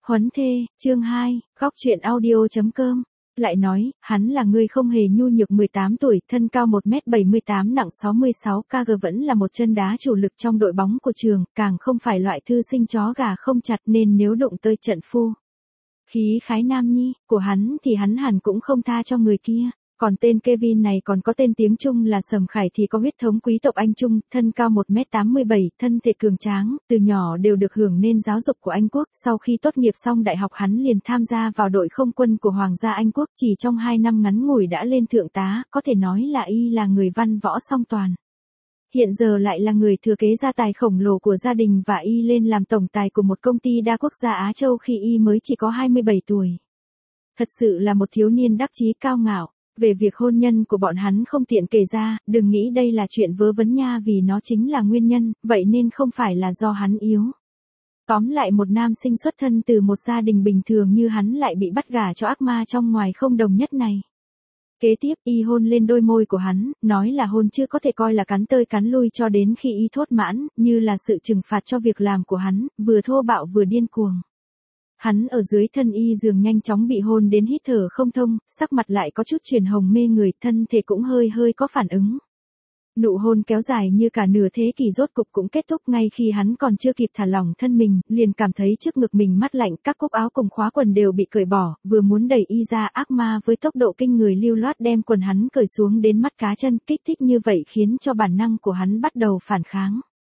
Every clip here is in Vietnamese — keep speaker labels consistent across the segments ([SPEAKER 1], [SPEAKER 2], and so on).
[SPEAKER 1] Huấn thê, chương 2, góc truyện audio.com. Lại nói, hắn là người không hề nhu nhược 18 tuổi, thân cao 1m78 nặng 66kg, vẫn là một chân đá chủ lực trong đội bóng của trường, càng không phải loại thư sinh chó gà không chặt nên nếu đụng tới trận phu khí khái nam nhi của hắn thì hắn hẳn cũng không tha cho người kia. Còn tên Kevin này còn có tên tiếng Trung là Sầm Khải thì có huyết thống quý tộc Anh Trung, thân cao 1m87, thân thể cường tráng, từ nhỏ đều được hưởng nên giáo dục của Anh Quốc. Sau khi tốt nghiệp xong đại học hắn liền tham gia vào đội không quân của Hoàng gia Anh Quốc, chỉ trong 2 năm ngắn ngủi đã lên thượng tá, có thể nói là y là người văn võ song toàn. Hiện giờ lại là người thừa kế gia tài khổng lồ của gia đình và y lên làm tổng tài của một công ty đa quốc gia Á Châu khi y mới chỉ có 27 tuổi. Thật sự là một thiếu niên đắc chí cao ngạo. Về việc hôn nhân của bọn hắn không tiện kể ra, đừng nghĩ đây là chuyện vớ vẩn nha, vì nó chính là nguyên nhân, vậy nên không phải là do hắn yếu. Tóm lại, một nam sinh xuất thân từ một gia đình bình thường như hắn lại bị bắt gả cho ác ma trong ngoài không đồng nhất này. Kế tiếp, y hôn lên đôi môi của hắn, nói là hôn chứ có thể coi là cắn tơi cắn lui cho đến khi y thốt mãn, như là sự trừng phạt cho việc làm của hắn, vừa thô bạo vừa điên cuồng. Hắn ở dưới thân y giường nhanh chóng bị hôn đến hít thở không thông, sắc mặt lại có chút chuyển hồng mê người, thân thể cũng hơi có phản ứng. Nụ hôn kéo dài như cả nửa thế kỷ rốt cục cũng kết thúc. Ngay khi hắn còn chưa kịp thả lỏng thân mình, liền cảm thấy trước ngực mình mát lạnh, các cúc áo cùng khóa quần đều bị cởi bỏ, vừa muốn đẩy y ra, ác ma với tốc độ kinh người lưu loát đem quần hắn cởi xuống đến mắt cá chân, kích thích như vậy khiến cho bản năng của hắn bắt đầu phản kháng.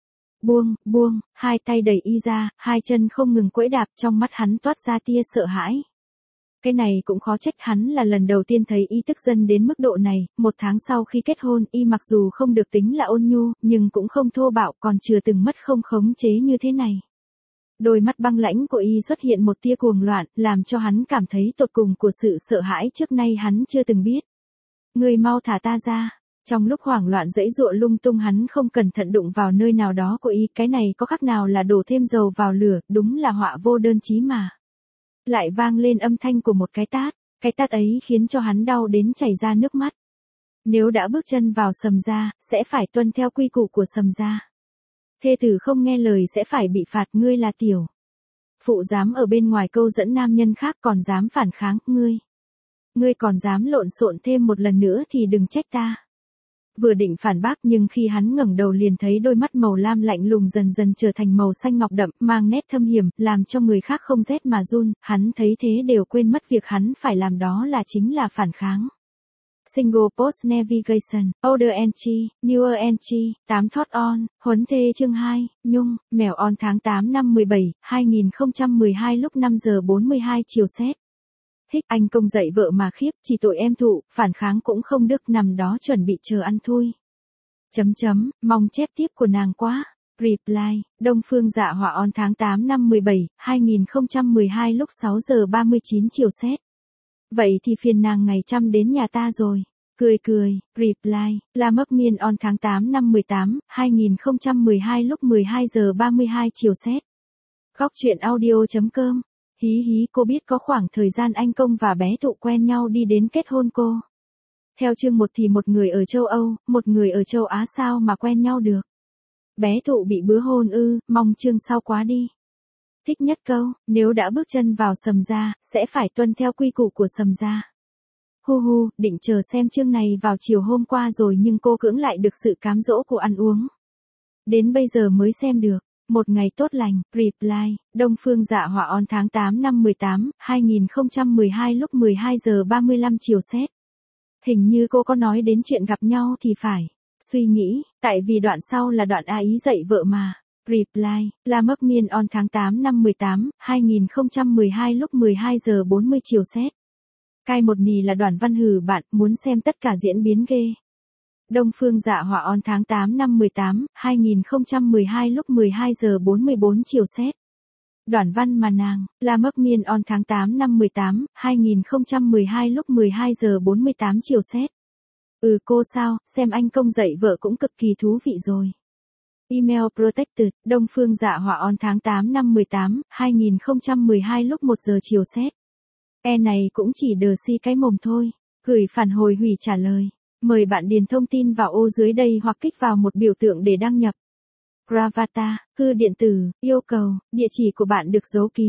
[SPEAKER 1] Buông, hai tay đẩy y ra, hai chân không ngừng quẫy đạp, trong mắt hắn toát ra tia sợ hãi. Cái này cũng khó trách, hắn là lần đầu tiên thấy y tức giận đến mức độ này. 1 tháng sau khi kết hôn, y mặc dù không được tính là ôn nhu, nhưng cũng không thô bạo, còn chưa từng mất không khống chế như thế này. Đôi mắt băng lãnh của y xuất hiện một tia cuồng loạn, làm cho hắn cảm thấy tột cùng của sự sợ hãi trước nay hắn chưa từng biết. Ngươi mau thả ta ra. Trong lúc hoảng loạn giãy giụa lung tung, hắn không cẩn thận đụng vào nơi nào đó của y, cái này có khác nào là đổ thêm dầu vào lửa, đúng là họa vô đơn chí mà. Lại vang lên âm thanh của một cái tát ấy khiến cho hắn đau đến chảy ra nước mắt. Nếu đã bước chân vào Sầm gia, sẽ phải tuân theo quy củ của Sầm gia. Thê tử không nghe lời sẽ phải bị phạt, ngươi là tiểu phụ dám ở bên ngoài câu dẫn nam nhân khác còn dám phản kháng, ngươi còn dám lộn xộn thêm một lần nữa thì đừng trách ta. Vừa định phản bác nhưng khi hắn ngẩng đầu liền thấy đôi mắt màu lam lạnh lùng dần dần trở thành màu xanh ngọc đậm, mang nét thâm hiểm, làm cho người khác không rét mà run. Hắn thấy thế đều quên mất việc hắn phải làm, đó là chính là phản kháng. Single Post Navigation, Older Entry, Newer Entry, 8 Thought On, Huấn thê chương 2, Nhung, mèo on tháng 8 năm 17, 2012 lúc 5 giờ 42 chiều xét. Anh công dạy vợ mà khiếp, chỉ tội em thụ, phản kháng cũng không được, nằm đó chuẩn bị chờ ăn thui. Mong chép tiếp của nàng quá. Reply, Đông Phương Dạ Họa on tháng 8 năm 17, 2012 lúc 6 giờ 39 chiều xét. Vậy thì phiền nàng ngày trăm đến nhà ta rồi. Cười. Reply, La Mấp Miên on tháng 8 năm 18, 2012 lúc 12 giờ 32 chiều xét. Góc truyện audio.com. Hí, cô biết có khoảng thời gian anh công và bé thụ quen nhau đi đến kết hôn cô. Theo chương 1 thì một người ở châu Âu, một người ở châu Á sao mà quen nhau được. Bé thụ bị bứa hôn ư, mong chương sau quá đi. Thích nhất câu, nếu đã bước chân vào Sầm gia, sẽ phải tuân theo quy củ của Sầm gia. Định chờ xem chương này vào chiều hôm qua rồi nhưng cô cưỡng lại được sự cám dỗ của ăn uống. Đến bây giờ mới xem được. Một ngày tốt lành. Reply, Đông Phương Dạ Họa on tháng 8 năm 18, 2012 lúc 12 giờ 35 chiều xét. Hình như cô có nói đến chuyện gặp nhau thì phải. Suy nghĩ, tại vì đoạn sau là đoạn A ý dạy vợ mà. Reply, La Mấp Miên on tháng 8 năm 18, 2012 lúc 12 giờ 40 chiều xét. Cai một nì là đoạn văn hử bạn, muốn xem tất cả diễn biến ghê. Đông Phương Dạ Họa on tháng 8 năm 18, 2012 lúc 12 giờ 44 chiều xét. Đoạn văn mà nàng, La Mấp Miên on tháng 8 năm 18, 2012 lúc 12 giờ 48 chiều xét. Cô sao, xem anh công dạy vợ cũng cực kỳ thú vị rồi. Email Protected, Đông Phương Dạ Họa on tháng 8 năm 18, 2012 lúc 1 giờ chiều xét. Này cũng chỉ đờ si cái mồm thôi. Gửi phản hồi hủy trả lời. Mời bạn điền thông tin vào ô dưới đây hoặc kích vào một biểu tượng để đăng nhập. Gravata, thư điện tử, yêu cầu, địa chỉ của bạn được giấu kín.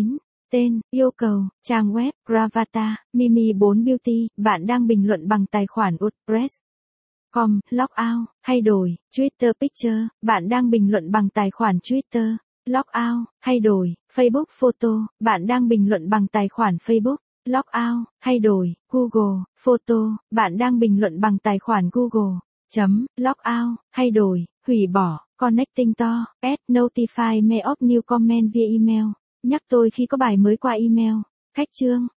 [SPEAKER 1] Tên, yêu cầu, trang web, Gravata, Mimi 4 Beauty, bạn đang bình luận bằng tài khoản WordPress. Com, Logout, thay đổi, Twitter Picture, bạn đang bình luận bằng tài khoản Twitter. Logout, thay đổi, Facebook Photo, bạn đang bình luận bằng tài khoản Facebook. Logout, thay đổi, Google Photo, bạn đang bình luận bằng tài khoản Google. Logout, thay đổi, hủy bỏ, Connecting to, add notify me of new comment via email. Nhắc tôi khi có bài mới qua email. Cách chương